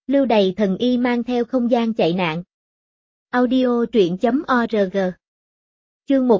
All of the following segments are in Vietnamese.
Lưu Đày thần y mang theo không gian chạy nạn. Audio truyện.org. Chương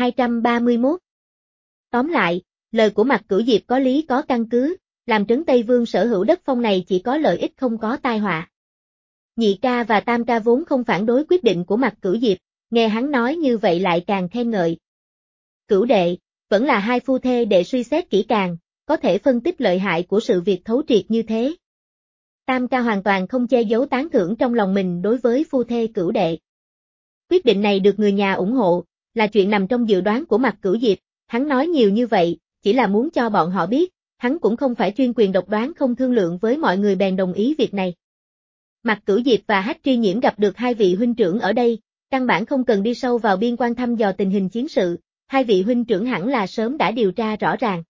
1231. Tóm lại, lời của Mạc Cửu Diệp có lý có căn cứ, làm Trấn Tây Vương sở hữu đất phong này chỉ có lợi ích không có tai họa. Nhị ca và tam ca vốn không phản đối quyết định của Mạc Cửu Diệp, nghe hắn nói như vậy lại càng khen ngợi. Cửu đệ, vẫn là hai phu thê để suy xét kỹ càng, có thể phân tích lợi hại của sự việc thấu triệt như thế. Tam ca hoàn toàn không che giấu tán thưởng trong lòng mình đối với phu thê Cửu đệ. Quyết định này được người nhà ủng hộ, là chuyện nằm trong dự đoán của Mạc Cửu Diệp, hắn nói nhiều như vậy, chỉ là muốn cho bọn họ biết, hắn cũng không phải chuyên quyền độc đoán không thương lượng với mọi người bèn đồng ý việc này. Mạc Cửu Diệp và Hách Tri Nhiễm gặp được hai vị huynh trưởng ở đây, căn bản không cần đi sâu vào biên quan thăm dò tình hình chiến sự, hai vị huynh trưởng hẳn là sớm đã điều tra rõ ràng.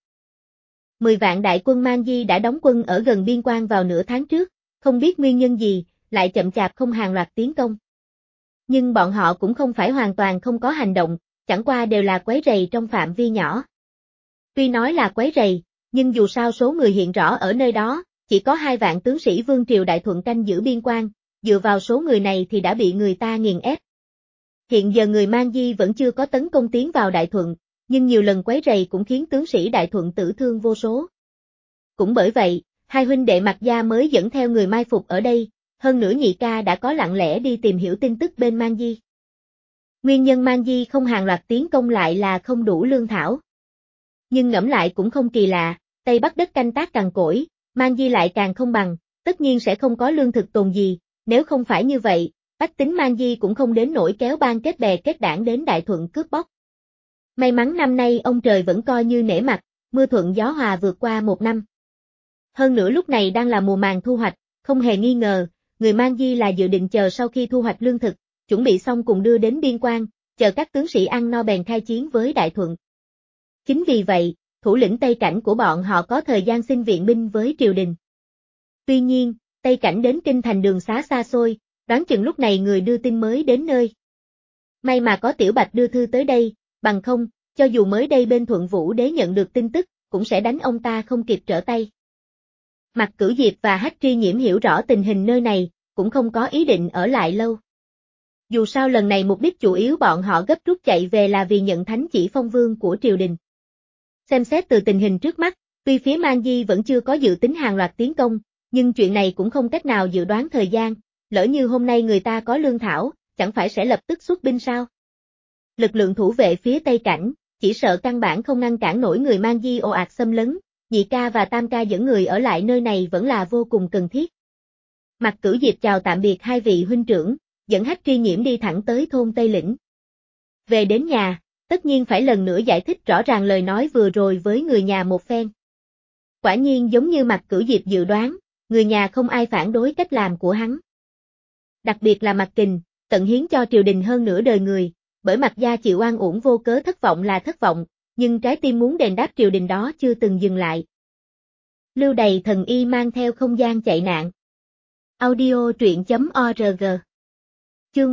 10 vạn đại quân Mang Di đã đóng quân ở gần biên quan vào nửa tháng trước, không biết nguyên nhân gì, lại chậm chạp không hàng loạt tiến công. Nhưng bọn họ cũng không phải hoàn toàn không có hành động, chẳng qua đều là quấy rầy trong phạm vi nhỏ. Tuy nói là quấy rầy, nhưng dù sao số người hiện rõ ở nơi đó, chỉ có 2 vạn tướng sĩ Vương Triều Đại Thuận canh giữ biên quan, dựa vào số người này thì đã bị người ta nghiền ép. Hiện giờ người Mang Di vẫn chưa có tấn công tiến vào Đại Thuận, nhưng nhiều lần quấy rầy cũng khiến tướng sĩ Đại Thuận tử thương vô số. Cũng bởi vậy, hai huynh đệ Mạc gia mới dẫn theo người mai phục ở đây, hơn nữa nhị ca đã có lặng lẽ đi tìm hiểu tin tức bên Mang Di. Nguyên nhân Mang Di không hàng loạt tiến công lại là không đủ lương thảo. Nhưng ngẫm lại cũng không kỳ lạ, Tây Bắc đất canh tác cằn cỗi, Mang Di lại càng không bằng, tất nhiên sẽ không có lương thực tồn gì, nếu không phải như vậy, bách tính Mang Di cũng không đến nỗi kéo bang kết bè kết đảng đến Đại Thuận cướp bóc. May mắn năm nay ông trời vẫn coi như nể mặt, mưa thuận gió hòa vượt qua một năm. Hơn nữa lúc này đang là mùa màng thu hoạch, không hề nghi ngờ, người Mang Di là dự định chờ sau khi thu hoạch lương thực, chuẩn bị xong cùng đưa đến biên quan, chờ các tướng sĩ ăn no bèn khai chiến với Đại Thuận. Chính vì vậy, thủ lĩnh Tây Cảnh của bọn họ có thời gian xin viện binh với triều đình. Tuy nhiên, Tây Cảnh đến kinh thành đường xá xa xôi, đoán chừng lúc này người đưa tin mới đến nơi. May mà có Tiểu Bạch đưa thư tới đây, bằng không, cho dù mới đây bên Thuận Vũ Đế nhận được tin tức, cũng sẽ đánh ông ta không kịp trở tay. Mạc Cửu Diệp và Hách Tri Nhiễm hiểu rõ tình hình nơi này, cũng không có ý định ở lại lâu. Dù sao lần này mục đích chủ yếu bọn họ gấp rút chạy về là vì nhận thánh chỉ phong vương của triều đình. Xem xét từ tình hình trước mắt, tuy phía Mang Di vẫn chưa có dự tính hàng loạt tiến công, nhưng chuyện này cũng không cách nào dự đoán thời gian, lỡ như hôm nay người ta có lương thảo, chẳng phải sẽ lập tức xuất binh sao? Lực lượng thủ vệ phía Tây Cảnh, chỉ sợ căn bản không ngăn cản nổi người Mang Di ồ ạt xâm lấn, nhị ca và tam ca dẫn người ở lại nơi này vẫn là vô cùng cần thiết. Mạc Cửu Diệp chào tạm biệt hai vị huynh trưởng, dẫn Hách Tri Nhiễm đi thẳng tới thôn Tây Lĩnh. Về đến nhà, tất nhiên phải lần nữa giải thích rõ ràng lời nói vừa rồi với người nhà một phen. Quả nhiên giống như Mạc Cửu Diệp dự đoán, người nhà không ai phản đối cách làm của hắn. Đặc biệt là Mạc Kình, tận hiến cho triều đình hơn nửa đời người, bởi Mạc gia chịu oan uổng vô cớ thất vọng là thất vọng, nhưng trái tim muốn đền đáp triều đình đó chưa từng dừng lại. Lưu Đày thần y mang theo không gian chạy nạn. Audio truyện.org. Chương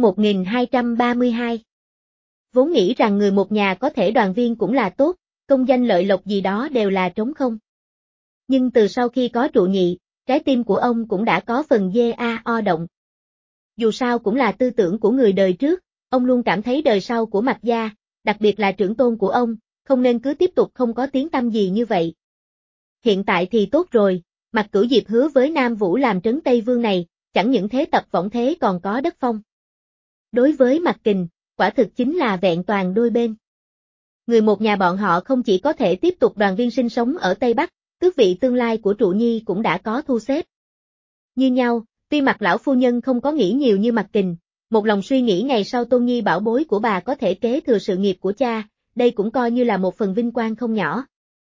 1232. Vốn nghĩ rằng người một nhà có thể đoàn viên cũng là tốt, công danh lợi lộc gì đó đều là trống không. Nhưng từ sau khi có trụ nhị, trái tim của ông cũng đã có phần o động. Dù sao cũng là tư tưởng của người đời trước, ông luôn cảm thấy đời sau của Mạc gia, đặc biệt là trưởng tôn của ông, không nên cứ tiếp tục không có tiếng tăm gì như vậy. Hiện tại thì tốt rồi, Mạc Cửu Diệp hứa với Nam Vũ làm trấn Tây Vương này, chẳng những thế tập võng thế còn có đất phong. Đối với Mạc Kình, quả thực chính là vẹn toàn đôi bên. Người một nhà bọn họ không chỉ có thể tiếp tục đoàn viên sinh sống ở Tây Bắc, tước vị tương lai của trụ nhi cũng đã có thu xếp. Như nhau, tuy Mạc lão phu nhân không có nghĩ nhiều như Mạc Kình, một lòng suy nghĩ ngày sau tôn nhi bảo bối của bà có thể kế thừa sự nghiệp của cha, đây cũng coi như là một phần vinh quang không nhỏ.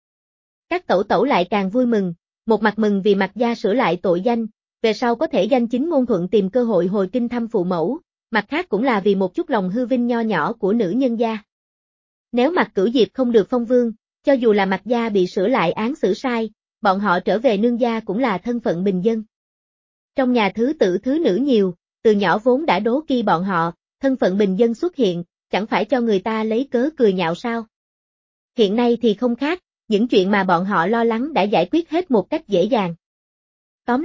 Các tẩu tẩu lại càng vui mừng, một mặt mừng vì Mạc gia sửa lại tội danh, về sau có thể danh chính ngôn thuận tìm cơ hội hồi kinh thăm phụ mẫu, mặt khác cũng là vì một chút lòng hư vinh nho nhỏ của nữ nhân gia. Nếu Mạc Cửu Diệp không được phong vương, cho dù là Mạc gia bị sửa lại án xử sai, bọn họ trở về nương gia cũng là thân phận bình dân. Trong nhà thứ tử thứ nữ nhiều, từ nhỏ vốn đã đố kỵ bọn họ, thân phận bình dân xuất hiện, chẳng phải cho người ta lấy cớ cười nhạo sao? Hiện nay thì không khác, những chuyện mà bọn họ lo lắng đã giải quyết hết một cách dễ dàng. Tóm lại,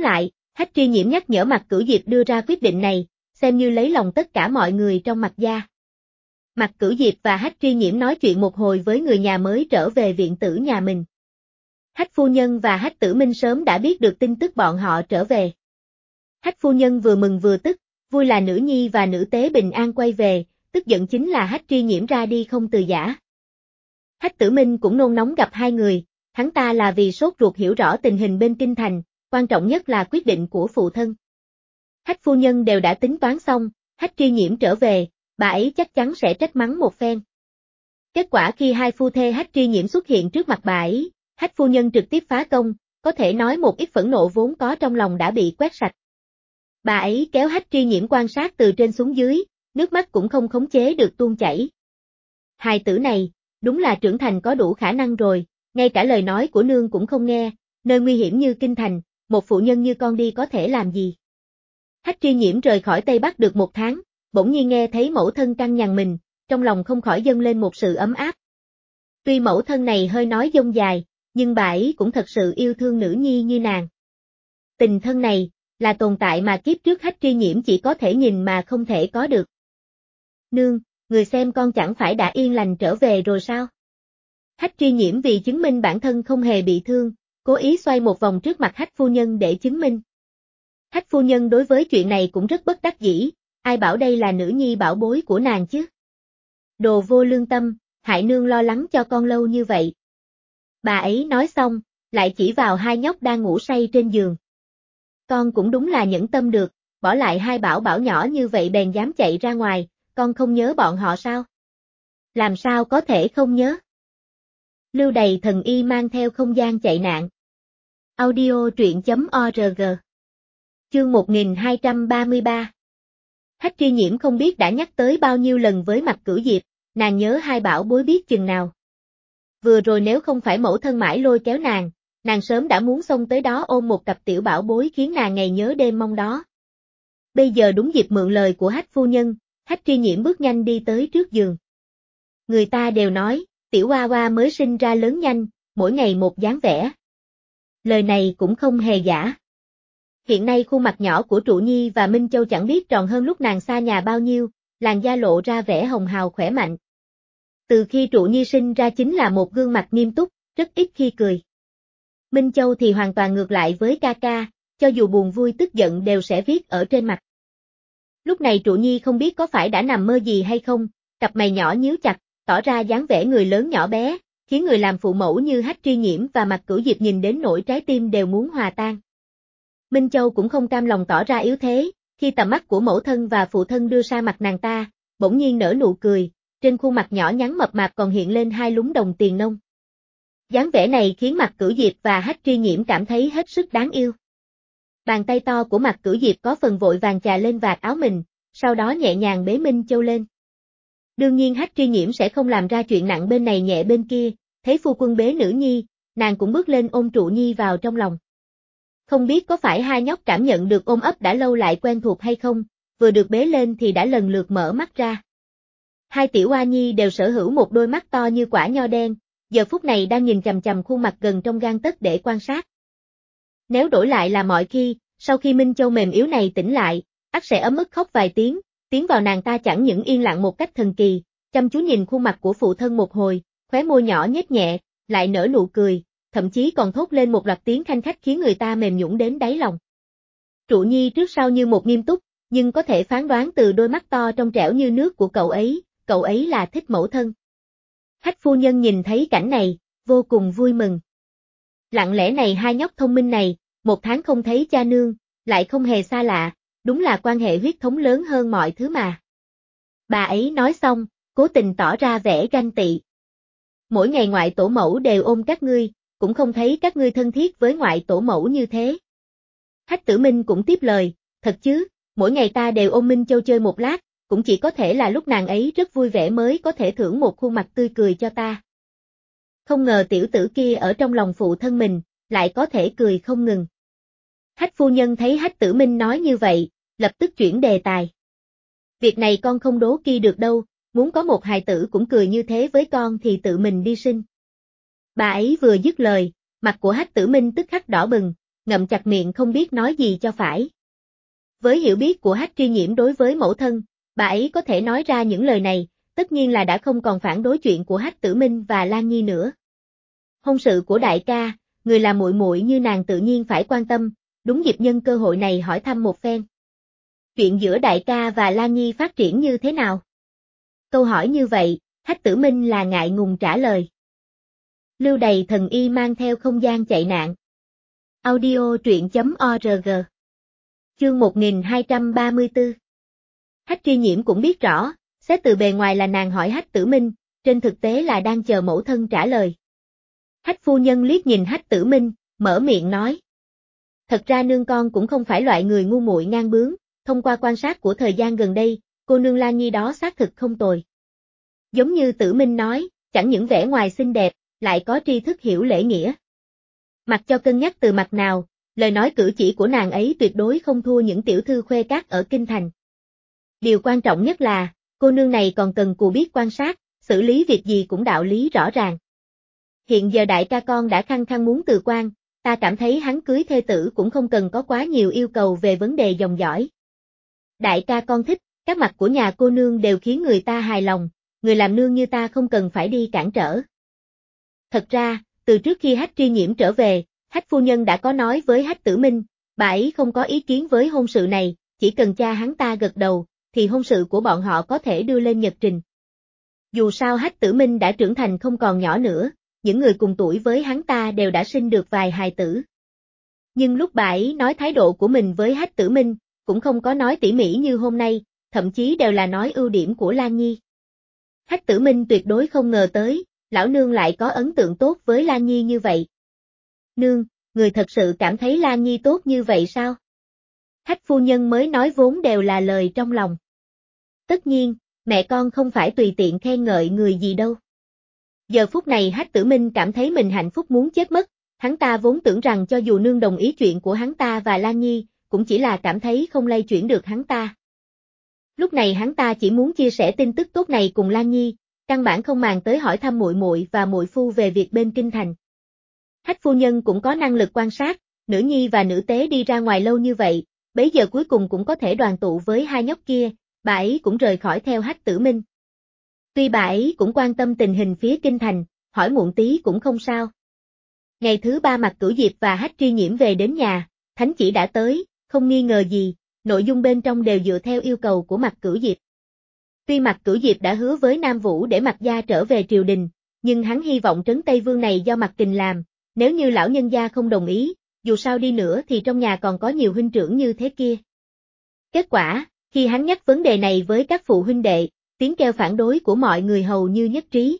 Hách Tri Nhiễm nhắc nhở Mạc Cửu Diệp đưa ra quyết định này, xem như lấy lòng tất cả mọi người trong Mạc gia. Mạc Cửu Diệp và Hách Tri Nhiễm nói chuyện một hồi với người nhà mới trở về viện tử nhà mình. Hách phu nhân và Hách Tử Minh sớm đã biết được tin tức bọn họ trở về. Hách phu nhân vừa mừng vừa tức, vui là nữ nhi và nữ tế bình an quay về, tức giận chính là Hách Tri Nhiễm ra đi không từ giã. Hách Tử Minh cũng nôn nóng gặp hai người, hắn ta là vì sốt ruột hiểu rõ tình hình bên kinh thành, quan trọng nhất là quyết định của phụ thân. Hách phu nhân đều đã tính toán xong, Hách Tri Nhiễm trở về, bà ấy chắc chắn sẽ trách mắng một phen. Kết quả khi hai phu thê Hách Tri Nhiễm xuất hiện trước mặt bà ấy, Hách phu nhân trực tiếp phá công, có thể nói một ít phẫn nộ vốn có trong lòng đã bị quét sạch. Bà ấy kéo Hách Tri Nhiễm quan sát từ trên xuống dưới, nước mắt cũng không khống chế được tuôn chảy. Hài tử này, đúng là trưởng thành có đủ khả năng rồi, ngay cả lời nói của nương cũng không nghe, nơi nguy hiểm như kinh thành, một phụ nhân như con đi có thể làm gì. Hách Tri Nhiễm rời khỏi Tây Bắc được 1 tháng, bỗng nhiên nghe thấy mẫu thân căng nhằn mình, trong lòng không khỏi dâng lên một sự ấm áp. Tuy mẫu thân này hơi nói dông dài, nhưng bà ấy cũng thật sự yêu thương nữ nhi như nàng. Tình thân này, là tồn tại mà kiếp trước Hách Tri Nhiễm chỉ có thể nhìn mà không thể có được. Nương, người xem con chẳng phải đã yên lành trở về rồi sao? Hách Tri Nhiễm vì chứng minh bản thân không hề bị thương, cố ý xoay một vòng trước mặt Hách phu nhân để chứng minh. Hách phu nhân đối với chuyện này cũng rất bất đắc dĩ, ai bảo đây là nữ nhi bảo bối của nàng chứ? Đồ vô lương tâm, hại nương lo lắng cho con lâu như vậy. Bà ấy nói xong, lại chỉ vào hai nhóc đang ngủ say trên giường. Con cũng đúng là nhẫn tâm được, bỏ lại hai bảo bảo nhỏ như vậy bèn dám chạy ra ngoài, con không nhớ bọn họ sao? Làm sao có thể không nhớ? Lưu Đầy Thần Y mang theo không gian chạy nạn. Audio truyện.org. Chương 1233. Hách Tri Nhiễm không biết đã nhắc tới bao nhiêu lần với Mạc Cửu Diệp, nàng nhớ hai bảo bối biết chừng nào. Vừa rồi nếu không phải mẫu thân mãi lôi kéo nàng sớm đã muốn xông tới đó ôm một cặp tiểu bảo bối khiến nàng ngày nhớ đêm mong đó. Bây giờ đúng dịp mượn lời của Hách phu nhân, Hách Tri Nhiễm bước nhanh đi tới trước giường. Người ta đều nói, tiểu hoa hoa mới sinh ra lớn nhanh, mỗi ngày một dáng vẻ. Lời này cũng không hề giả. Hiện nay khuôn mặt nhỏ của Trụ Nhi và Minh Châu chẳng biết tròn hơn lúc nàng xa nhà bao nhiêu, làn da lộ ra vẻ hồng hào khỏe mạnh. Từ khi Trụ Nhi sinh ra chính là một gương mặt nghiêm túc, rất ít khi cười. Minh Châu thì hoàn toàn ngược lại với ca ca, cho dù buồn vui tức giận đều sẽ viết ở trên mặt. Lúc này Trụ Nhi không biết có phải đã nằm mơ gì hay không, cặp mày nhỏ nhíu chặt, tỏ ra dáng vẻ người lớn nhỏ bé, khiến người làm phụ mẫu như Hách Tri Nhiễm và Mạc Cửu Diệp nhìn đến nỗi trái tim đều muốn hòa tan. Minh Châu cũng không cam lòng tỏ ra yếu thế, khi tầm mắt của mẫu thân và phụ thân đưa sang mặt nàng ta, bỗng nhiên nở nụ cười, trên khuôn mặt nhỏ nhắn mập mạp còn hiện lên hai lúm đồng tiền nông. Dáng vẻ này khiến Mạc Cửu Diệp và Hách Tri Nhiễm cảm thấy hết sức đáng yêu. Bàn tay to của Mạc Cửu Diệp có phần vội vàng chà lên vạt áo mình, sau đó nhẹ nhàng bế Minh Châu lên. Đương nhiên Hách Tri Nhiễm sẽ không làm ra chuyện nặng bên này nhẹ bên kia, thấy phu quân bế nữ nhi, nàng cũng bước lên ôm Trụ Nhi vào trong lòng. Không biết có phải hai nhóc cảm nhận được ôm ấp đã lâu lại quen thuộc hay không, vừa được bế lên thì đã lần lượt mở mắt ra. Hai tiểu oa nhi đều sở hữu một đôi mắt to như quả nho đen, giờ phút này đang nhìn chằm chằm khuôn mặt gần trong gang tấc để quan sát. Nếu đổi lại là mọi khi, sau khi Minh Châu mềm yếu này tỉnh lại, ắt sẽ ấm ức khóc vài tiếng, tiến vào nàng ta chẳng những yên lặng một cách thần kỳ, chăm chú nhìn khuôn mặt của phụ thân một hồi, khóe môi nhỏ nhếch nhẹ, lại nở nụ cười, thậm chí còn thốt lên một loạt tiếng khanh khách khiến người ta mềm nhũn đến đáy lòng. Trụ Nhi trước sau như một nghiêm túc, nhưng có thể phán đoán từ đôi mắt to trong trẻo như nước của cậu ấy là thích mẫu thân. Hách phu nhân nhìn thấy cảnh này, vô cùng vui mừng. Lặng lẽ này hai nhóc thông minh này, 1 tháng không thấy cha nương, lại không hề xa lạ, đúng là quan hệ huyết thống lớn hơn mọi thứ mà. Bà ấy nói xong, cố tình tỏ ra vẻ ganh tị. Mỗi ngày ngoại tổ mẫu đều ôm các ngươi, cũng không thấy các ngươi thân thiết với ngoại tổ mẫu như thế. Hách Tử Minh cũng tiếp lời, thật chứ, mỗi ngày ta đều ôm Minh Châu chơi một lát, cũng chỉ có thể là lúc nàng ấy rất vui vẻ mới có thể thưởng một khuôn mặt tươi cười cho ta. Không ngờ tiểu tử kia ở trong lòng phụ thân mình, lại có thể cười không ngừng. Hách phu nhân thấy Hách Tử Minh nói như vậy, lập tức chuyển đề tài. Việc này con không đố kỵ được đâu, muốn có một hài tử cũng cười như thế với con thì tự mình đi sinh. Bà ấy vừa dứt lời, mặt của Hách Tử Minh tức khắc đỏ bừng, ngậm chặt miệng không biết nói gì cho phải. Với hiểu biết của Hách Tri Nhiễm đối với mẫu thân, bà ấy có thể nói ra những lời này, tất nhiên là đã không còn phản đối chuyện của Hách Tử Minh và Lan Nhi nữa. Hôn sự của đại ca, người là muội muội như nàng tự nhiên phải quan tâm, đúng dịp nhân cơ hội này hỏi thăm một phen. Chuyện giữa đại ca và Lan Nhi phát triển như thế nào? Câu hỏi như vậy, Hách Tử Minh là ngại ngùng trả lời. Lưu Đày thần y mang theo không gian chạy nạn. Audio truyện.org. Chương 1234. Hách Tri Nhiễm cũng biết rõ, xét từ bề ngoài là nàng hỏi Hách Tử Minh, trên thực tế là đang chờ mẫu thân trả lời. Hách phu nhân liếc nhìn Hách Tử Minh, mở miệng nói. Thật ra nương con cũng không phải loại người ngu muội ngang bướng, thông qua quan sát của thời gian gần đây, cô nương Lan Nhi đó xác thực không tồi. Giống như Tử Minh nói, chẳng những vẻ ngoài xinh đẹp, lại có tri thức hiểu lễ nghĩa. Mặc cho cân nhắc từ mặt nào, lời nói cử chỉ của nàng ấy tuyệt đối không thua những tiểu thư khuê các ở kinh thành. Điều quan trọng nhất là, cô nương này còn cần cù biết quan sát, xử lý việc gì cũng đạo lý rõ ràng. Hiện giờ đại ca con đã khăng khăng muốn từ quan, ta cảm thấy hắn cưới thê tử cũng không cần có quá nhiều yêu cầu về vấn đề dòng dõi. Đại ca con thích, các mặt của nhà cô nương đều khiến người ta hài lòng, người làm nương như ta không cần phải đi cản trở. Thật ra, từ trước khi Hách Tri Nhiễm trở về, Hách phu nhân đã có nói với Hách Tử Minh, bà ấy không có ý kiến với hôn sự này, chỉ cần cha hắn ta gật đầu, thì hôn sự của bọn họ có thể đưa lên nhật trình. Dù sao Hách Tử Minh đã trưởng thành không còn nhỏ nữa, những người cùng tuổi với hắn ta đều đã sinh được vài hài tử. Nhưng lúc bà ấy nói thái độ của mình với Hách Tử Minh, cũng không có nói tỉ mỉ như hôm nay, thậm chí đều là nói ưu điểm của Lan Nhi. Hách Tử Minh tuyệt đối không ngờ tới, lão nương lại có ấn tượng tốt với Lan Nhi như vậy. Nương, người thật sự cảm thấy Lan Nhi tốt như vậy sao? Hách phu nhân mới nói vốn đều là lời trong lòng. Tất nhiên, mẹ con không phải tùy tiện khen ngợi người gì đâu. Giờ phút này Hách Tử Minh cảm thấy mình hạnh phúc muốn chết mất, hắn ta vốn tưởng rằng cho dù nương đồng ý chuyện của hắn ta và Lan Nhi, cũng chỉ là cảm thấy không lay chuyển được hắn ta. Lúc này hắn ta chỉ muốn chia sẻ tin tức tốt này cùng Lan Nhi, căn bản không màng tới hỏi thăm muội muội và muội phu về việc bên kinh thành. Hách phu nhân cũng có năng lực quan sát, nữ nhi và nữ tế đi ra ngoài lâu như vậy, bấy giờ cuối cùng cũng có thể đoàn tụ với hai nhóc kia, bà ấy cũng rời khỏi theo Hách Tử Minh. Tuy bà ấy cũng quan tâm tình hình phía kinh thành, hỏi muộn tí cũng không sao. Ngày thứ 3 Mạc Cửu Diệp và Hách Tri Nhiễm về đến nhà, thánh chỉ đã tới, không nghi ngờ gì, nội dung bên trong đều dựa theo yêu cầu của Mạc Cửu Diệp. Tuy Mạc Cửu Diệp đã hứa với Nam Vũ để Mạc gia trở về triều đình, nhưng hắn hy vọng trấn Tây Vương này do Mạc Kình làm, nếu như lão nhân gia không đồng ý, dù sao đi nữa thì trong nhà còn có nhiều huynh trưởng như thế kia. Kết quả, khi hắn nhắc vấn đề này với các phụ huynh đệ, tiếng kêu phản đối của mọi người hầu như nhất trí.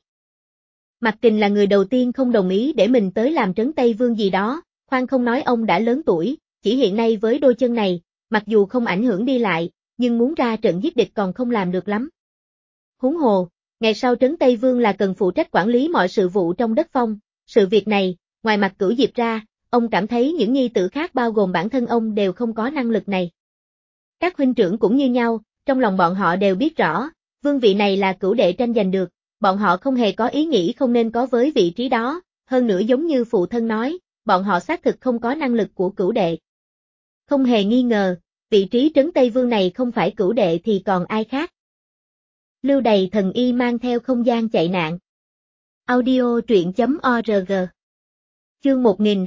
Mạc Kình là người đầu tiên không đồng ý để mình tới làm trấn Tây Vương gì đó, khoan không nói ông đã lớn tuổi, chỉ hiện nay với đôi chân này, mặc dù không ảnh hưởng đi lại, nhưng muốn ra trận giết địch còn không làm được lắm. Huống hồ, ngày sau trấn Tây Vương là cần phụ trách quản lý mọi sự vụ trong đất phong, sự việc này, ngoài Mạc Cửu Diệp ra, ông cảm thấy những nhi tử khác bao gồm bản thân ông đều không có năng lực này. Các huynh trưởng cũng như nhau, trong lòng bọn họ đều biết rõ, vương vị này là cửu đệ tranh giành được, bọn họ không hề có ý nghĩ không nên có với vị trí đó, hơn nữa giống như phụ thân nói, bọn họ xác thực không có năng lực của cửu đệ. Không hề nghi ngờ, vị trí trấn Tây Vương này không phải cửu đệ thì còn ai khác. Lưu Đày thần y mang theo không gian chạy nạn. Audio truyện.org. Chương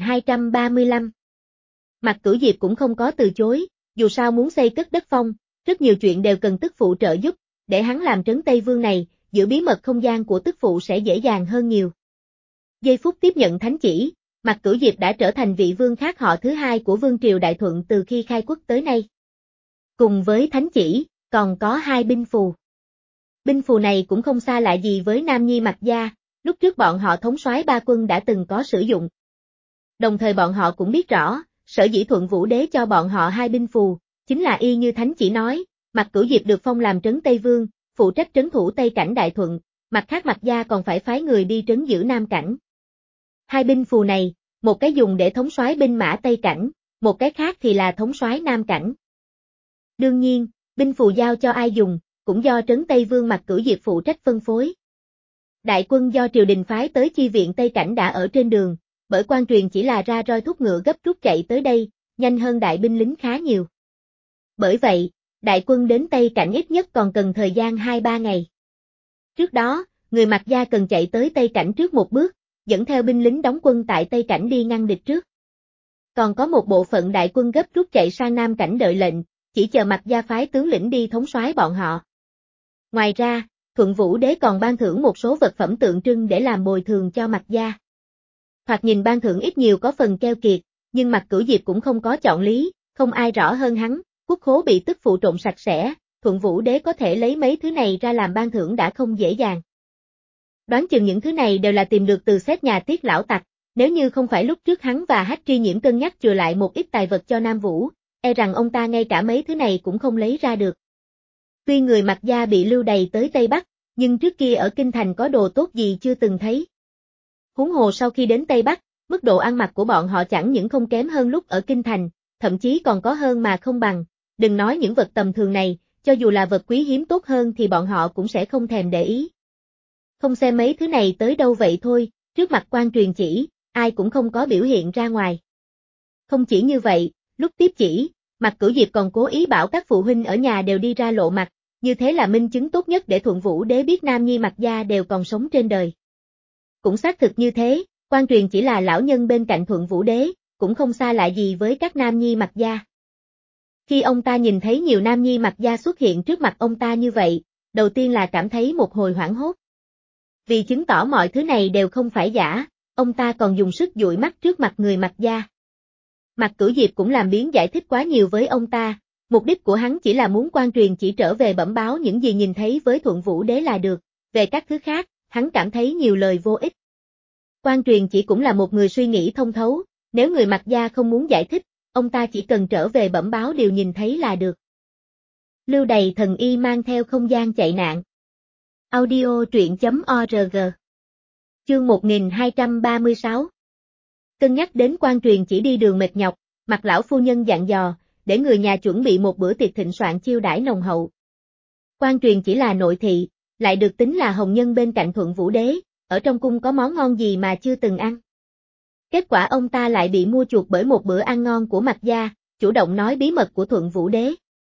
1235. Mạc Cửu Diệp cũng không có từ chối, dù sao muốn xây cất đất phong, rất nhiều chuyện đều cần tức phụ trợ giúp, để hắn làm trấn Tây Vương này, giữ bí mật không gian của tức phụ sẽ dễ dàng hơn nhiều. Giây phút tiếp nhận thánh chỉ, Mạc Cửu Diệp đã trở thành vị vương khác họ thứ hai của Vương triều Đại Thuận từ khi khai quốc tới nay. Cùng với thánh chỉ, còn có 2 binh phù. Binh phù này cũng không xa lạ gì với Nam Nhi Mạc gia, lúc trước bọn họ thống soái 3 quân đã từng có sử dụng. Đồng thời bọn họ cũng biết rõ, sở dĩ Thuận Vũ Đế cho bọn họ 2 binh phù, chính là y như thánh chỉ nói, Mạc Cửu Diệp được phong làm trấn Tây Vương, phụ trách trấn thủ Tây Cảnh Đại Thuận, mặt khác Mạc gia còn phải phái người đi trấn giữ Nam Cảnh. 2 binh phù này, một cái dùng để thống soái binh mã Tây Cảnh, một cái khác thì là thống soái Nam Cảnh. Đương nhiên, binh phù giao cho ai dùng, cũng do trấn Tây Vương Mạc Cửu Diệp phụ trách phân phối. Đại quân do triều đình phái tới chi viện Tây Cảnh đã ở trên đường, bởi quan truyền chỉ là ra roi thúc ngựa gấp rút chạy tới đây, nhanh hơn đại binh lính khá nhiều. Bởi vậy, đại quân đến Tây Cảnh ít nhất còn cần thời gian 2-3 ngày. Trước đó, người Mạc Gia cần chạy tới Tây Cảnh trước một bước, dẫn theo binh lính đóng quân tại Tây Cảnh đi ngăn địch trước. Còn có một bộ phận đại quân gấp rút chạy sang Nam Cảnh đợi lệnh, chỉ chờ Mạc Gia phái tướng lĩnh đi thống soái bọn họ. Ngoài ra, Thuận Vũ Đế còn ban thưởng một số vật phẩm tượng trưng để làm bồi thường cho Mạc Gia. Thoạt nhìn ban thưởng ít nhiều có phần keo kiệt, nhưng Mạc Cửu Diệp cũng không có chọn lý, không ai rõ hơn hắn, quốc khố bị tức phụ trộn sạch sẽ, Thuận Vũ Đế có thể lấy mấy thứ này ra làm ban thưởng đã không dễ dàng. Đoán chừng những thứ này đều là tìm được từ xét nhà Tiết lão tặc, nếu như không phải lúc trước hắn và Hách Tri Nhiễm cân nhắc chừa lại một ít tài vật cho Nam Vũ, e rằng ông ta ngay cả mấy thứ này cũng không lấy ra được. Tuy người Mạc Gia bị lưu đày tới Tây Bắc, nhưng trước kia ở Kinh Thành có đồ tốt gì chưa từng thấy. Huống hồ sau khi đến Tây Bắc, mức độ ăn mặc của bọn họ chẳng những không kém hơn lúc ở Kinh Thành, thậm chí còn có hơn mà không bằng, đừng nói những vật tầm thường này, cho dù là vật quý hiếm tốt hơn thì bọn họ cũng sẽ không thèm để ý. Không xem mấy thứ này tới đâu vậy thôi, trước mặt quan truyền chỉ, ai cũng không có biểu hiện ra ngoài. Không chỉ như vậy, lúc tiếp chỉ, Mạc Cửu Diệp còn cố ý bảo các phụ huynh ở nhà đều đi ra lộ mặt, như thế là minh chứng tốt nhất để Thuận Vũ Đế biết nam nhi Mạc Gia đều còn sống trên đời. Cũng xác thực như thế, quan truyền chỉ là lão nhân bên cạnh Thuận Vũ Đế, cũng không xa lạ gì với các nam nhi Mạc Gia. Khi ông ta nhìn thấy nhiều nam nhi Mạc Gia xuất hiện trước mặt ông ta như vậy, đầu tiên là cảm thấy một hồi hoảng hốt. Vì chứng tỏ mọi thứ này đều không phải giả, ông ta còn dùng sức dụi mắt trước mặt người Mạc Gia. Mạc Cửu Diệp cũng làm biếng giải thích quá nhiều với ông ta, mục đích của hắn chỉ là muốn quan truyền chỉ trở về bẩm báo những gì nhìn thấy với Thuận Vũ Đế là được, về các thứ khác, hắn cảm thấy nhiều lời vô ích. Quan truyền chỉ cũng là một người suy nghĩ thông thấu, nếu người Mạc Gia không muốn giải thích, ông ta chỉ cần trở về bẩm báo điều nhìn thấy là được. Lưu đày thần y mang theo không gian chạy nạn. Audio truyện.org. Chương 1236. Cân nhắc đến quan truyền chỉ đi đường mệt nhọc, Mạc lão phu nhân dặn dò, để người nhà chuẩn bị một bữa tiệc thịnh soạn chiêu đãi nồng hậu. Quan truyền chỉ là nội thị, lại được tính là hồng nhân bên cạnh Thuận Vũ Đế, ở trong cung có món ngon gì mà chưa từng ăn. Kết quả ông ta lại bị mua chuộc bởi một bữa ăn ngon của Mạc Gia, chủ động nói bí mật của Thuận Vũ Đế.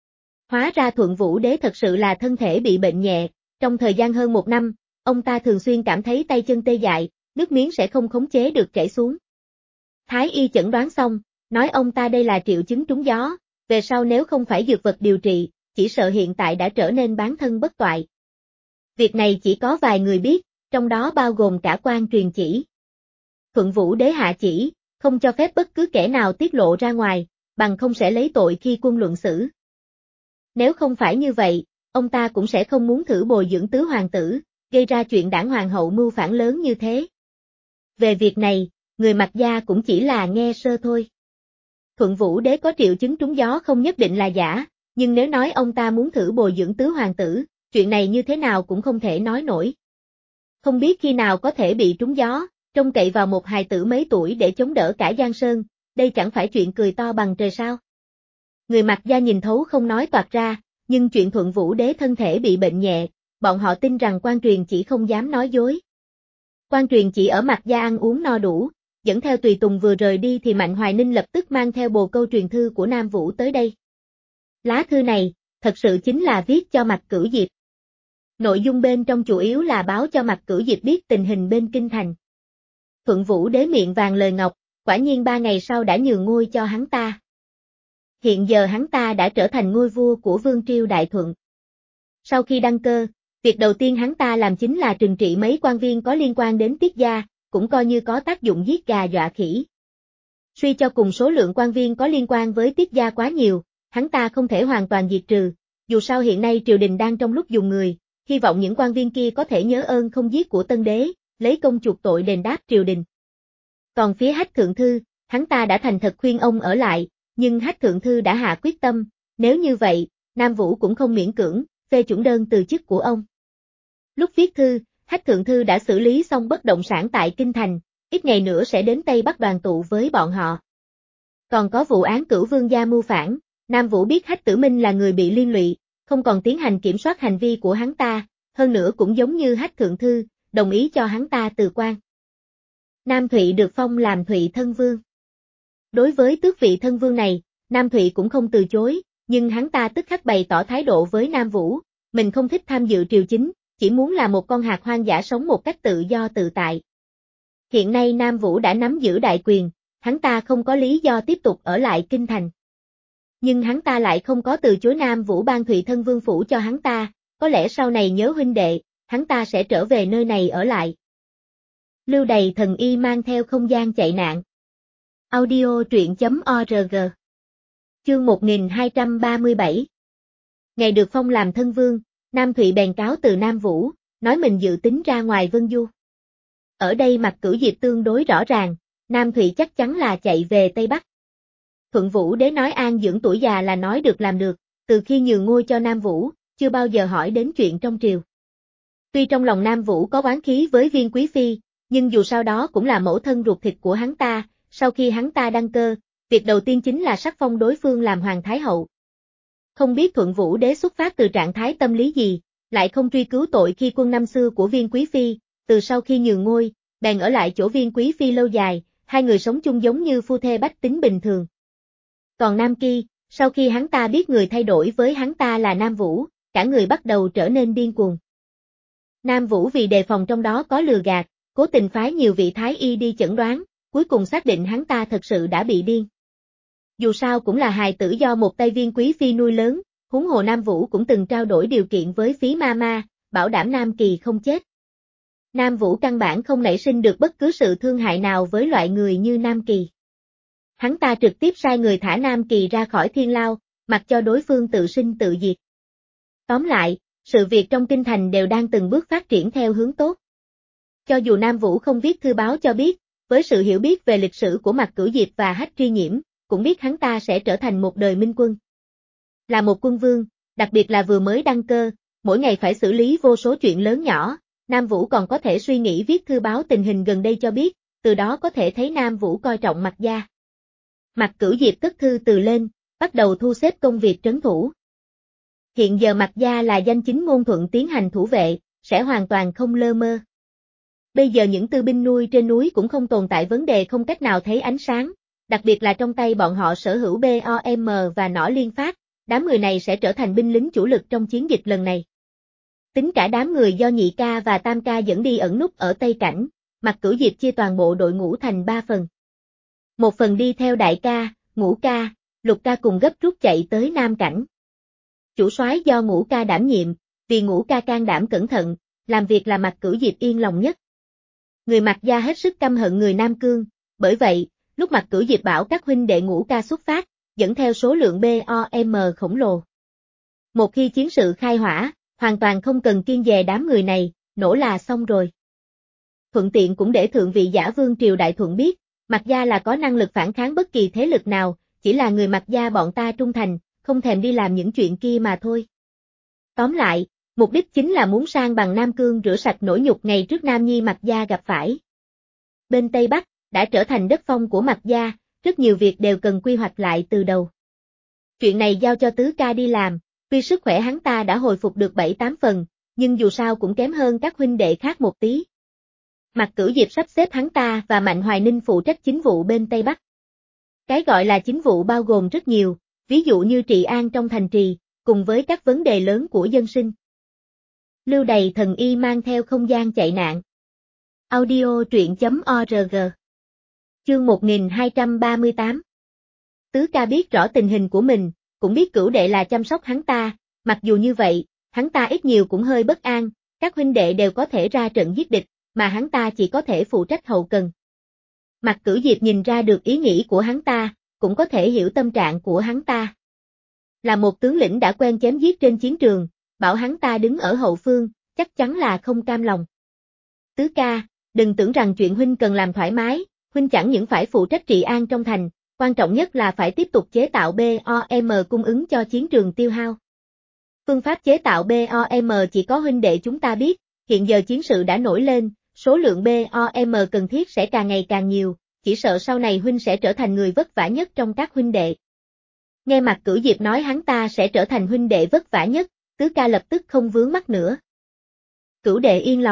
Hóa ra Thuận Vũ Đế thật sự là thân thể bị bệnh nhẹ, trong thời gian hơn 1 năm, ông ta thường xuyên cảm thấy tay chân tê dại, nước miếng sẽ không khống chế được chảy xuống. Thái y chẩn đoán xong, nói ông ta đây là triệu chứng trúng gió, về sau nếu không phải dược vật điều trị, chỉ sợ hiện tại đã trở nên bán thân bất toại. Việc này chỉ có vài người biết, trong đó bao gồm cả quan truyền chỉ. Thuận Vũ Đế hạ chỉ, không cho phép bất cứ kẻ nào tiết lộ ra ngoài, bằng không sẽ lấy tội khi quân luận xử. Nếu không phải như vậy, ông ta cũng sẽ không muốn thử bồi dưỡng tứ hoàng tử, gây ra chuyện đảng hoàng hậu mưu phản lớn như thế. Về việc này, người Mạc Gia cũng chỉ là nghe sơ thôi. Thuận Vũ Đế có triệu chứng trúng gió không nhất định là giả, nhưng nếu nói ông ta muốn thử bồi dưỡng tứ hoàng tử, chuyện này như thế nào cũng không thể nói nổi. Không biết khi nào có thể bị trúng gió, trông cậy vào một hài tử mấy tuổi để chống đỡ cả Giang Sơn, đây chẳng phải chuyện cười to bằng trời sao. Người Mạc Gia nhìn thấu không nói toạc ra, nhưng chuyện Thuận Vũ Đế thân thể bị bệnh nhẹ, bọn họ tin rằng quan truyền chỉ không dám nói dối. Quan truyền chỉ ở Mạc Gia ăn uống no đủ, dẫn theo tùy tùng vừa rời đi thì Mạnh Hoài Ninh lập tức mang theo bồ câu truyền thư của Nam Vũ tới đây. Lá thư này, thật sự chính là viết cho Mạc Cửu Diệp. Nội dung bên trong chủ yếu là báo cho Mạc Cửu Diệp biết tình hình bên Kinh Thành. Thuận Vũ Đế miệng vàng lời ngọc, quả nhiên 3 ngày sau đã nhường ngôi cho hắn ta. Hiện giờ hắn ta đã trở thành ngôi vua của Vương Triều Đại Thuận. Sau khi đăng cơ, việc đầu tiên hắn ta làm chính là trừng trị mấy quan viên có liên quan đến Tiết gia, cũng coi như có tác dụng giết gà dọa khỉ. Suy cho cùng số lượng quan viên có liên quan với Tiết gia quá nhiều, hắn ta không thể hoàn toàn diệt trừ, dù sao hiện nay triều đình đang trong lúc dùng người, hy vọng những quan viên kia có thể nhớ ơn không giết của tân đế, lấy công chuộc tội đền đáp triều đình. Còn phía Hách Thượng Thư, hắn ta đã thành thật khuyên ông ở lại, nhưng Hách Thượng Thư đã hạ quyết tâm, nếu như vậy, Nam Vũ cũng không miễn cưỡng, phê chuẩn đơn từ chức của ông. Lúc viết thư, Hách Thượng Thư đã xử lý xong bất động sản tại Kinh Thành, ít ngày nữa sẽ đến Tây Bắc đoàn tụ với bọn họ. Còn có vụ án Cửu Vương gia mưu phản, Nam Vũ biết Hách Tử Minh là người bị liên lụy, không còn tiến hành kiểm soát hành vi của hắn ta, hơn nữa cũng giống như Hách Thượng Thư, đồng ý cho hắn ta từ quan. Nam Thụy được phong làm Thụy Thân Vương. Đối với tước vị thân vương này, Nam Thụy cũng không từ chối, nhưng hắn ta tức khắc bày tỏ thái độ với Nam Vũ, mình không thích tham dự triều chính, chỉ muốn là một con hạt hoang dã sống một cách tự do tự tại. Hiện nay Nam Vũ đã nắm giữ đại quyền, hắn ta không có lý do tiếp tục ở lại kinh thành. Nhưng hắn ta lại không có từ chối Nam Vũ ban Thụy Thân Vương phủ cho hắn ta, có lẽ sau này nhớ huynh đệ, hắn ta sẽ trở về nơi này ở lại. Lưu Đày thần y mang theo không gian chạy nạn. Audio truyện.org. Chương 1237. Ngày được phong làm thân vương, Nam Thụy bèn cáo từ Nam Vũ, nói mình dự tính ra ngoài Vân Du. Ở đây Mạc Cửu Diệp tương đối rõ ràng, Nam Thụy chắc chắn là chạy về Tây Bắc. Thuận Vũ Đế nói an dưỡng tuổi già là nói được làm được, từ khi nhường ngôi cho Nam Vũ, chưa bao giờ hỏi đến chuyện trong triều. Tuy trong lòng Nam Vũ có oán khí với Viên Quý Phi, nhưng dù sao đó cũng là mẫu thân ruột thịt của hắn ta, sau khi hắn ta đăng cơ, việc đầu tiên chính là sắc phong đối phương làm Hoàng Thái Hậu. Không biết Thuận Vũ Đế xuất phát từ trạng thái tâm lý gì, lại không truy cứu tội khi quân năm xưa của Viên Quý Phi, từ sau khi nhường ngôi, bèn ở lại chỗ Viên Quý Phi lâu dài, hai người sống chung giống như phu thê bách tính bình thường. Còn Nam Kỳ, sau khi hắn ta biết người thay đổi với hắn ta là Nam Vũ, cả người bắt đầu trở nên điên cuồng. Nam Vũ vì đề phòng trong đó có lừa gạt, cố tình phái nhiều vị thái y đi chẩn đoán, cuối cùng xác định hắn ta thật sự đã bị điên. Dù sao cũng là hài tử do một tay Viên Quý Phi nuôi lớn, huống hồ Nam Vũ cũng từng trao đổi điều kiện với Phí Mama, bảo đảm Nam Kỳ không chết. Nam Vũ căn bản không nảy sinh được bất cứ sự thương hại nào với loại người như Nam Kỳ. Hắn ta trực tiếp sai người thả Nam Kỳ ra khỏi thiên lao, mặc cho đối phương tự sinh tự diệt. Tóm lại, sự việc trong kinh thành đều đang từng bước phát triển theo hướng tốt. Cho dù Nam Vũ không viết thư báo cho biết, với sự hiểu biết về lịch sử của Mạc Cửu Diệp và Hách Tri Nhiễm, cũng biết hắn ta sẽ trở thành một đời minh quân. Là một quân vương, đặc biệt là vừa mới đăng cơ, mỗi ngày phải xử lý vô số chuyện lớn nhỏ, Nam Vũ còn có thể suy nghĩ viết thư báo tình hình gần đây cho biết, từ đó có thể thấy Nam Vũ coi trọng Mạc gia. Mạc Cửu Diệp cất thư từ lên, bắt đầu thu xếp công việc trấn thủ. Hiện giờ Mạc gia là danh chính ngôn thuận tiến hành thủ vệ, sẽ hoàn toàn không lơ mơ. Bây giờ những tư binh nuôi trên núi cũng không tồn tại vấn đề không cách nào thấy ánh sáng, đặc biệt là trong tay bọn họ sở hữu BOM và nỏ liên phát, đám người này sẽ trở thành binh lính chủ lực trong chiến dịch lần này. Tính cả đám người do nhị ca và tam ca dẫn đi ẩn núp ở Tây Cảnh, Mạc Cửu Diệp chia toàn bộ đội ngũ thành 3 phần. Một phần đi theo đại ca, ngũ ca, lục ca cùng gấp rút chạy tới Nam Cảnh. Chủ soái do ngũ ca đảm nhiệm, vì ngũ ca can đảm cẩn thận, làm việc là Mạc Cửu Diệp yên lòng nhất. Người Mạc gia hết sức căm hận người Nam Cương, bởi vậy, lúc Mạc Cửu Diệp bảo các huynh đệ ngũ ca xuất phát, dẫn theo số lượng BOM khổng lồ. Một khi chiến sự khai hỏa, hoàn toàn không cần kiêng dè đám người này, nổ là xong rồi. Thuận tiện cũng để thượng vị giả Vương Triều Đại Thuận biết, Mạc gia là có năng lực phản kháng bất kỳ thế lực nào, chỉ là người Mạc gia bọn ta trung thành, không thèm đi làm những chuyện kia mà thôi. Tóm lại, mục đích chính là muốn sang bằng Nam Cương rửa sạch nỗi nhục ngày trước Nam Nhi Mạc gia gặp phải. Bên Tây Bắc, đã trở thành đất phong của Mạc gia, rất nhiều việc đều cần quy hoạch lại từ đầu. Chuyện này giao cho tứ ca đi làm, tuy sức khỏe hắn ta đã hồi phục được 7-8 phần, nhưng dù sao cũng kém hơn các huynh đệ khác một tí. Mạc Cửu Diệp sắp xếp hắn ta và Mạnh Hoài Ninh phụ trách chính vụ bên Tây Bắc. Cái gọi là chính vụ bao gồm rất nhiều, ví dụ như trị an trong thành trì, cùng với các vấn đề lớn của dân sinh. Lưu Đày thần y mang theo không gian chạy nạn. Audio truyện.org. Chương 1238. Tứ ca biết rõ tình hình của mình, cũng biết Cửu đệ là chăm sóc hắn ta, mặc dù như vậy, hắn ta ít nhiều cũng hơi bất an, các huynh đệ đều có thể ra trận giết địch, mà hắn ta chỉ có thể phụ trách hậu cần. Mạc Cửu Diệp nhìn ra được ý nghĩ của hắn ta, cũng có thể hiểu tâm trạng của hắn ta. Là một tướng lĩnh đã quen chém giết trên chiến trường, bảo hắn ta đứng ở hậu phương, chắc chắn là không cam lòng. Tứ ca, đừng tưởng rằng chuyện huynh cần làm thoải mái, huynh chẳng những phải phụ trách trị an trong thành, quan trọng nhất là phải tiếp tục chế tạo BOM cung ứng cho chiến trường tiêu hao. Phương pháp chế tạo BOM chỉ có huynh đệ chúng ta biết, hiện giờ chiến sự đã nổi lên, số lượng BOM cần thiết sẽ càng ngày càng nhiều, chỉ sợ sau này huynh sẽ trở thành người vất vả nhất trong các huynh đệ. Nghe Mạc Cửu Diệp nói hắn ta sẽ trở thành huynh đệ vất vả nhất, tứ ca lập tức không vướng mắc nữa. Cửu đệ yên lòng,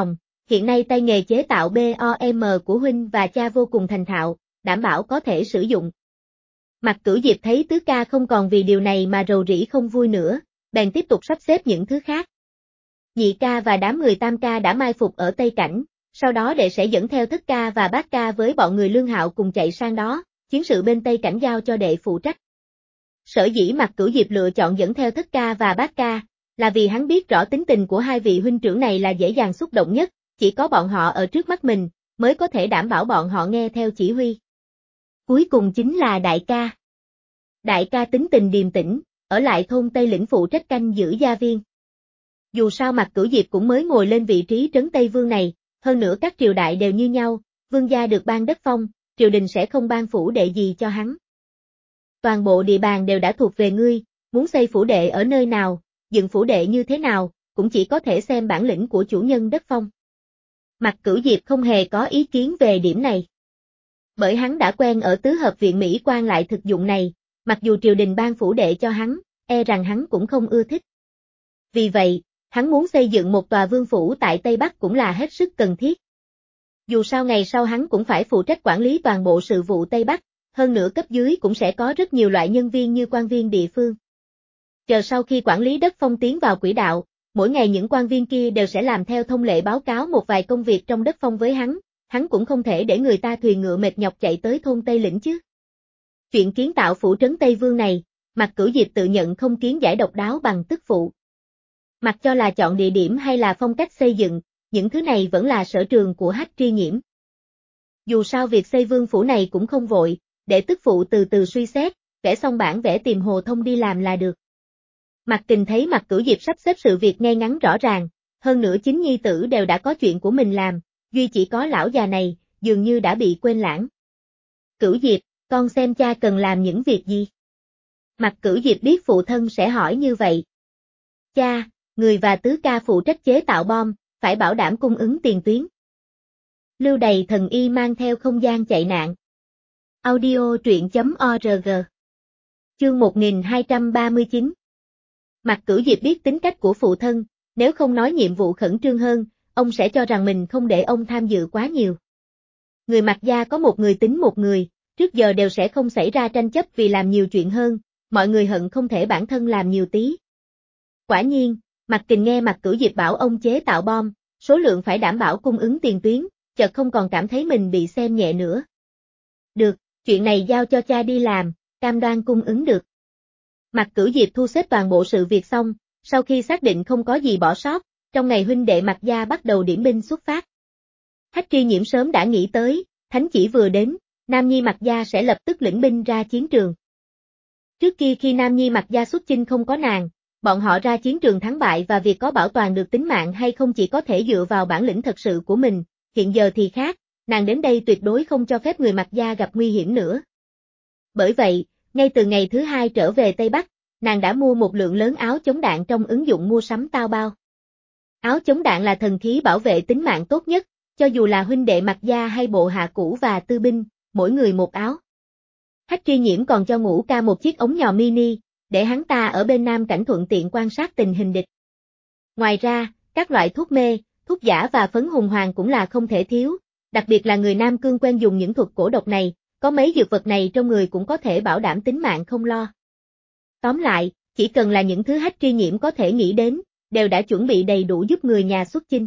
hiện nay tay nghề chế tạo BOM của huynh và cha vô cùng thành thạo, đảm bảo có thể sử dụng. Mạc Cửu Diệp thấy tứ ca không còn vì điều này mà rầu rĩ không vui nữa, bèn tiếp tục sắp xếp những thứ khác. Nhị ca và đám người tam ca đã mai phục ở Tây Cảnh, sau đó đệ sẽ dẫn theo thất ca và bát ca với bọn người Lương Hạo cùng chạy sang đó, chiến sự bên Tây Cảnh giao cho đệ phụ trách. Sở dĩ Mạc Cửu Diệp lựa chọn dẫn theo thất ca và bát ca, là vì hắn biết rõ tính tình của hai vị huynh trưởng này là dễ dàng xúc động nhất, chỉ có bọn họ ở trước mắt mình, mới có thể đảm bảo bọn họ nghe theo chỉ huy. Cuối cùng chính là đại ca. Đại ca tính tình điềm tĩnh, ở lại thôn Tây Lĩnh phụ trách canh giữ gia viên. Dù sao Mạc Cửu Diệp cũng mới ngồi lên vị trí trấn Tây Vương này, hơn nữa các triều đại đều như nhau, vương gia được ban đất phong, triều đình sẽ không ban phủ đệ gì cho hắn. Toàn bộ địa bàn đều đã thuộc về ngươi, muốn xây phủ đệ ở nơi nào, dựng phủ đệ như thế nào, cũng chỉ có thể xem bản lĩnh của chủ nhân đất phong. Mạc Cửu Diệp không hề có ý kiến về điểm này. Bởi hắn đã quen ở tứ hợp viện Mỹ quan lại thực dụng này, mặc dù triều đình ban phủ đệ cho hắn, e rằng hắn cũng không ưa thích. Vì vậy, hắn muốn xây dựng một tòa vương phủ tại Tây Bắc cũng là hết sức cần thiết. Dù sao ngày sau hắn cũng phải phụ trách quản lý toàn bộ sự vụ Tây Bắc, hơn nữa cấp dưới cũng sẽ có rất nhiều loại nhân viên như quan viên địa phương. Chờ sau khi quản lý đất phong tiến vào quỹ đạo, mỗi ngày những quan viên kia đều sẽ làm theo thông lệ báo cáo một vài công việc trong đất phong với hắn cũng không thể để người ta thuyền ngựa mệt nhọc chạy tới thôn Tây Lĩnh chứ. Chuyện kiến tạo phủ trấn Tây Vương này, Mạc Cửu Diệp tự nhận không kiến giải độc đáo bằng tức phụ. Mặc cho là chọn địa điểm hay là phong cách xây dựng, những thứ này vẫn là sở trường của Hách Tri Nghiễm. Dù sao việc xây vương phủ này cũng không vội, để tức phụ từ từ suy xét, vẽ xong bản vẽ tìm Hồ Thông đi làm là được. Mạc Kình thấy Mạc Cửu Diệp sắp xếp sự việc ngay ngắn rõ ràng, hơn nữa chính nhi tử đều đã có chuyện của mình làm, duy chỉ có lão già này, dường như đã bị quên lãng. Cửu Diệp, con xem cha cần làm những việc gì? Mạc Cửu Diệp biết phụ thân sẽ hỏi như vậy. Cha, người và tứ ca phụ trách chế tạo bom, phải bảo đảm cung ứng tiền tuyến. Lưu Đầy Thần Y mang theo không gian chạy nạn. Audio truyện.org. Chương 1239. Mạc Cửu Diệp biết tính cách của phụ thân, nếu không nói nhiệm vụ khẩn trương hơn, ông sẽ cho rằng mình không để ông tham dự quá nhiều. Người Mạc gia có một người tính một người, trước giờ đều sẽ không xảy ra tranh chấp vì làm nhiều chuyện hơn, mọi người hận không thể bản thân làm nhiều tí. Quả nhiên, Mạc Kình nghe Mạc Cửu Diệp bảo ông chế tạo bom, số lượng phải đảm bảo cung ứng tiền tuyến, chợt không còn cảm thấy mình bị xem nhẹ nữa. Được, chuyện này giao cho cha đi làm, cam đoan cung ứng được. Mạc Cửu Diệp thu xếp toàn bộ sự việc xong, sau khi xác định không có gì bỏ sót, trong ngày huynh đệ Mạc gia bắt đầu điểm binh xuất phát. Hách Tri Nhiễm sớm đã nghĩ tới, thánh chỉ vừa đến, Nam Nhi Mạc gia sẽ lập tức lĩnh binh ra chiến trường. Trước kia khi Nam Nhi Mạc gia xuất chinh không có nàng, bọn họ ra chiến trường thắng bại và việc có bảo toàn được tính mạng hay không chỉ có thể dựa vào bản lĩnh thật sự của mình, hiện giờ thì khác, nàng đến đây tuyệt đối không cho phép người Mạc gia gặp nguy hiểm nữa. Bởi vậy, ngay từ ngày thứ hai trở về Tây Bắc, nàng đã mua một lượng lớn áo chống đạn trong ứng dụng mua sắm tao bao. Áo chống đạn là thần khí bảo vệ tính mạng tốt nhất, cho dù là huynh đệ Mạc gia hay bộ hạ cũ và tư binh, mỗi người một áo. Hách Tri Nhiễm còn cho Ngũ Ca một chiếc ống nhòm mini, để hắn ta ở bên Nam Cảnh thuận tiện quan sát tình hình địch. Ngoài ra, các loại thuốc mê, thuốc giả và phấn hùng hoàng cũng là không thể thiếu, đặc biệt là người Nam Cương quen dùng những thuật cổ độc này, có mấy dược vật này trong người cũng có thể bảo đảm tính mạng không lo. Tóm lại, chỉ cần là những thứ Hách Tri Nhiễm có thể nghĩ đến, đều đã chuẩn bị đầy đủ giúp người nhà xuất chinh.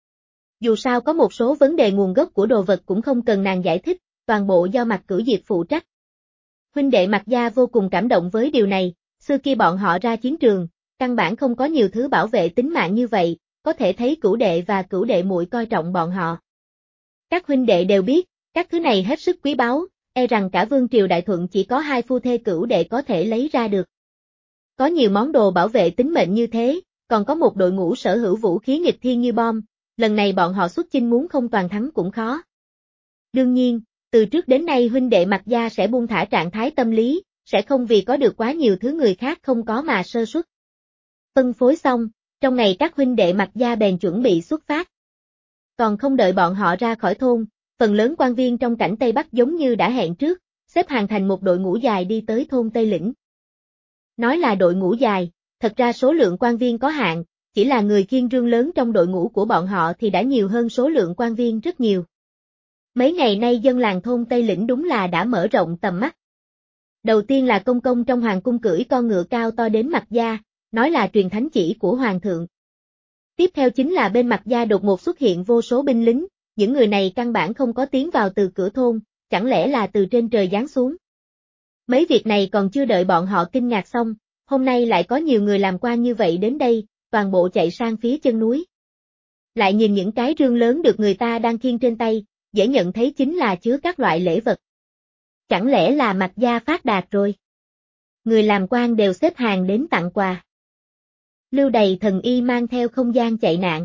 Dù sao có một số vấn đề nguồn gốc của đồ vật cũng không cần nàng giải thích, toàn bộ do Mạc Cửu Diệp phụ trách. Huynh đệ Mạc gia vô cùng cảm động với điều này, xưa kia bọn họ ra chiến trường, căn bản không có nhiều thứ bảo vệ tính mạng như vậy, có thể thấy Cửu đệ và Cửu đệ muội coi trọng bọn họ. Các huynh đệ đều biết, các thứ này hết sức quý báu, e rằng cả vương triều Đại Thuận chỉ có hai phu thê Cửu đệ có thể lấy ra được. Có nhiều món đồ bảo vệ tính mệnh như thế, còn có một đội ngũ sở hữu vũ khí nghịch thiên như bom, lần này bọn họ xuất chinh muốn không toàn thắng cũng khó. Đương nhiên, từ trước đến nay huynh đệ Mạc gia sẽ buông thả trạng thái tâm lý, sẽ không vì có được quá nhiều thứ người khác không có mà sơ suất. Phân phối xong, trong ngày các huynh đệ Mạc gia bèn chuẩn bị xuất phát. Còn không đợi bọn họ ra khỏi thôn, phần lớn quan viên trong cảnh Tây Bắc giống như đã hẹn trước, xếp hàng thành một đội ngũ dài đi tới thôn Tây Lĩnh. Nói là đội ngũ dài, thật ra số lượng quan viên có hạn, chỉ là người khiên rương lớn trong đội ngũ của bọn họ thì đã nhiều hơn số lượng quan viên rất nhiều. Mấy ngày nay dân làng thôn Tây Lĩnh đúng là đã mở rộng tầm mắt. Đầu tiên là công công trong hoàng cung cưỡi con ngựa cao to đến Mạc Gia, nói là truyền thánh chỉ của hoàng thượng. Tiếp theo chính là bên Mạc Gia đột ngột xuất hiện vô số binh lính, những người này căn bản không có tiến vào từ cửa thôn, chẳng lẽ là từ trên trời giáng xuống. Mấy việc này còn chưa đợi bọn họ kinh ngạc xong, hôm nay lại có nhiều người làm quan như vậy đến đây, toàn bộ chạy sang phía chân núi. Lại nhìn những cái rương lớn được người ta đang khiêng trên tay, dễ nhận thấy chính là chứa các loại lễ vật. Chẳng lẽ là Mạc Gia phát đạt rồi? Người làm quan đều xếp hàng đến tặng quà. Lưu Đầy thần y mang theo không gian chạy nạn.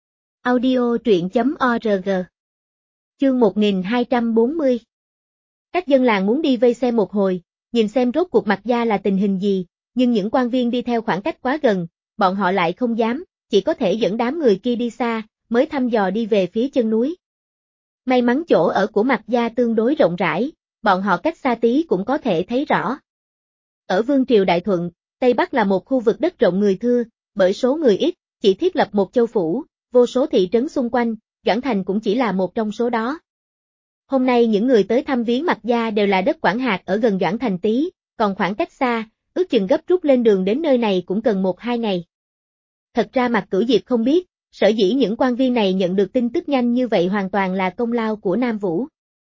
Audio truyện.org. Chương 1240. Các dân làng muốn đi vây xem một hồi, nhìn xem rốt cuộc Mạc Gia là tình hình gì, nhưng những quan viên đi theo khoảng cách quá gần, bọn họ lại không dám, chỉ có thể dẫn đám người kia đi xa, mới thăm dò đi về phía chân núi. May mắn chỗ ở của Mạc Gia tương đối rộng rãi, bọn họ cách xa tí cũng có thể thấy rõ. Ở Vương triều Đại Thuận, Tây Bắc là một khu vực đất rộng người thưa, bởi số người ít, chỉ thiết lập một châu phủ, vô số thị trấn xung quanh, Doãn Thành cũng chỉ là một trong số đó. Hôm nay những người tới thăm viếng Mạc Gia đều là đất quản hạt ở gần Doãn Thành tí, còn khoảng cách xa, ước chừng gấp rút lên đường đến nơi này cũng cần 1-2 ngày. Thật ra Mạc Cửu Diệp không biết, sở dĩ những quan viên này nhận được tin tức nhanh như vậy hoàn toàn là công lao của Nam Vũ.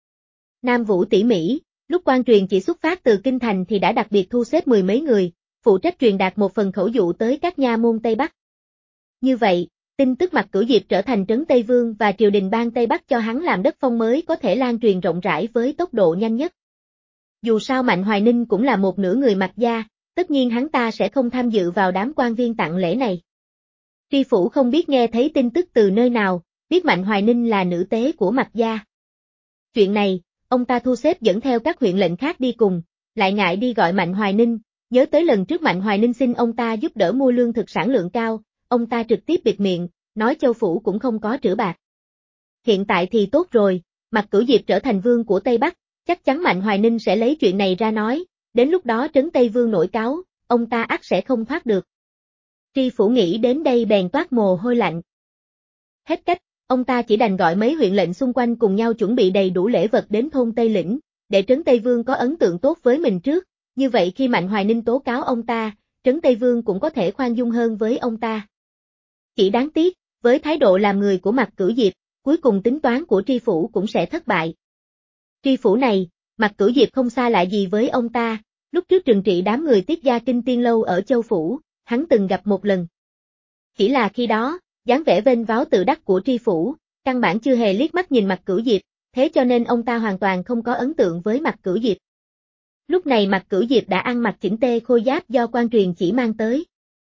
Nam Vũ tỉ mỉ, lúc quan truyền chỉ xuất phát từ Kinh Thành thì đã đặc biệt thu xếp 10 mấy người, phụ trách truyền đạt một phần khẩu dụ tới các nha môn Tây Bắc. Như vậy, tin tức Mạc Cửu Diệp trở thành trấn Tây Vương và triều đình ban Tây Bắc cho hắn làm đất phong mới có thể lan truyền rộng rãi với tốc độ nhanh nhất. Dù sao Mạnh Hoài Ninh cũng là một nửa người Mạc Gia, tất nhiên hắn ta sẽ không tham dự vào đám quan viên tặng lễ này. Tri Phủ không biết nghe thấy tin tức từ nơi nào, biết Mạnh Hoài Ninh là nữ tế của Mạc Gia. Chuyện này, ông ta thu xếp dẫn theo các huyện lệnh khác đi cùng, lại ngại đi gọi Mạnh Hoài Ninh, nhớ tới lần trước Mạnh Hoài Ninh xin ông ta giúp đỡ mua lương thực sản lượng cao, ông ta trực tiếp bịt miệng, nói châu phủ cũng không có trữ bạc. Hiện tại thì tốt rồi, Mạc Cửu Diệp trở thành vương của Tây Bắc, chắc chắn Mạnh Hoài Ninh sẽ lấy chuyện này ra nói, đến lúc đó trấn Tây Vương nổi cáo, ông ta ắt sẽ không thoát được. Tri Phủ nghĩ đến đây bèn toát mồ hôi lạnh. Hết cách, ông ta chỉ đành gọi mấy huyện lệnh xung quanh cùng nhau chuẩn bị đầy đủ lễ vật đến thôn Tây Lĩnh, để trấn Tây Vương có ấn tượng tốt với mình trước, như vậy khi Mạnh Hoài Ninh tố cáo ông ta, trấn Tây Vương cũng có thể khoan dung hơn với ông ta. Chỉ đáng tiếc, với thái độ làm người của Mạc Cửu Diệp, cuối cùng tính toán của Tri Phủ cũng sẽ thất bại. Tri Phủ này, Mạc Cửu Diệp không xa lạ gì với ông ta, lúc trước trừng trị đám người Tiết Gia Kinh Tiên Lâu ở Châu Phủ, hắn từng gặp một lần. Chỉ là khi đó, dáng vẻ vênh váo tự đắc của Tri Phủ, căn bản chưa hề liếc mắt nhìn Mạc Cửu Diệp, thế cho nên ông ta hoàn toàn không có ấn tượng với Mạc Cửu Diệp. Lúc này Mạc Cửu Diệp đã ăn mặc chỉnh tê khôi giáp do quan truyền chỉ mang tới.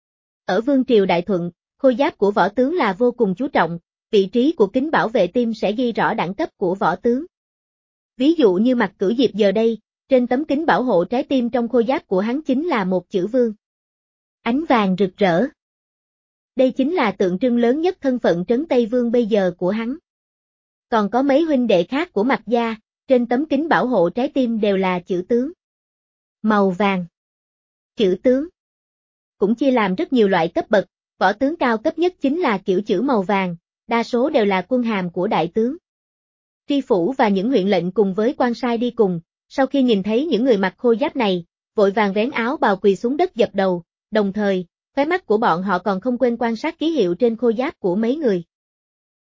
Ở Vương triều Đại Thuận, khôi giáp của võ tướng là vô cùng chú trọng, vị trí của kính bảo vệ tim sẽ ghi rõ đẳng cấp của võ tướng. Ví dụ như Mạc Cửu Diệp giờ đây, trên tấm kính bảo hộ trái tim trong khôi giáp của hắn chính là một chữ Vương. Ánh vàng rực rỡ. Đây chính là tượng trưng lớn nhất thân phận trấn Tây Vương bây giờ của hắn. Còn có mấy huynh đệ khác của Mạc Gia, trên tấm kính bảo hộ trái tim đều là chữ tướng. Màu vàng. Chữ tướng. Cũng chia làm rất nhiều loại cấp bậc, võ tướng cao cấp nhất chính là kiểu chữ màu vàng, đa số đều là quân hàm của đại tướng. Tri Phủ và những huyện lệnh cùng với quan sai đi cùng, sau khi nhìn thấy những người mặc khôi giáp này, vội vàng vén áo bào quỳ xuống đất dập đầu, đồng thời, khóe mắt của bọn họ còn không quên quan sát ký hiệu trên khôi giáp của mấy người.